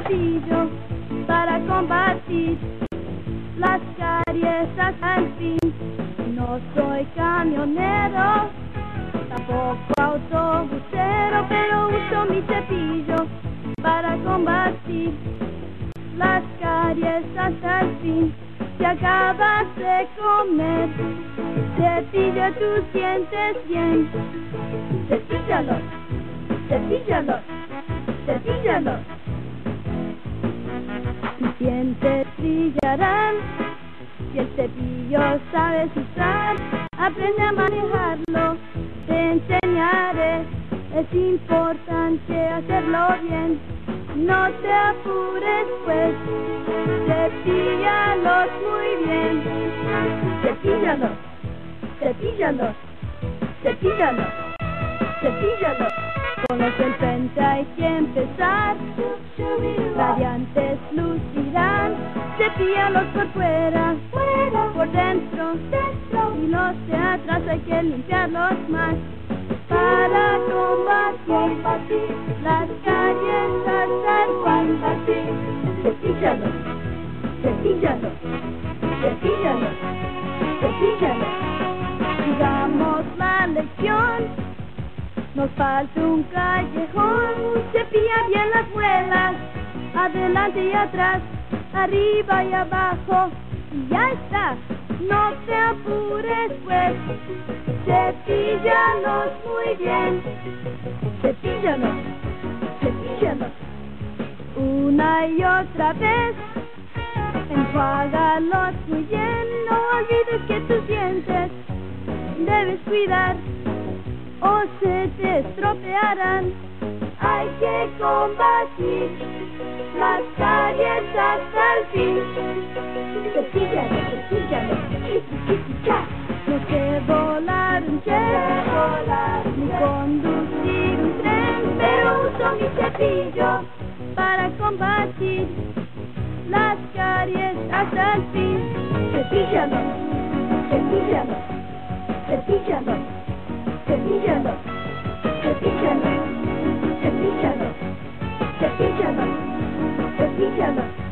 cepillo para combatir las caries hasta el fin. No soy camionero, tampoco autobusero, pero uso mi cepillo para combatir las caries hasta el fin. Si acabas de comer, cepilla tus dientes bien. Cepíllalos, cepíllalos, cepíllalos. Tus dientes brillarán si el cepillo sabes usar. Aprende a manejarlo, te enseñaré. Es importante hacerlo bien. No te apures pues, cepíllalos muy bien. Cepíllalos, cepíllalos, cepíllalos, cepíllalos. Con los del frente hay que empezar, radiantes lucirán. Cepíllalos por fuera, por dentro, y los de atrás hay que limpiarlos más. Para combatir las caries hasta el fin. Cepíllalos, cepíllalos, cepíllalos, cepíllalos. Sigamos la lección, nos falta un callejón. Cepilla bien las muelas, adelante y atrás, arriba y abajo, y ya está. No te apures pues, cepíllalos muy bien. Cepíllalos, cepíllalos, una y otra vez. Enjuágalos muy bien, no olvides que tus dientes debes cuidar o se te estropearán. Hay que combatir las caries hasta el fin. Cepíllalos, cepíllalos, chiqui, no sé volar un jet, ni conducir un tren, pero uso mi cepillo para combatir las caries hasta el fin. Cepíllalos, cepíllalos, cepíllalos, cepíllalos, cepíllalos, cepíllalos, cepíllalos, cepíllalos.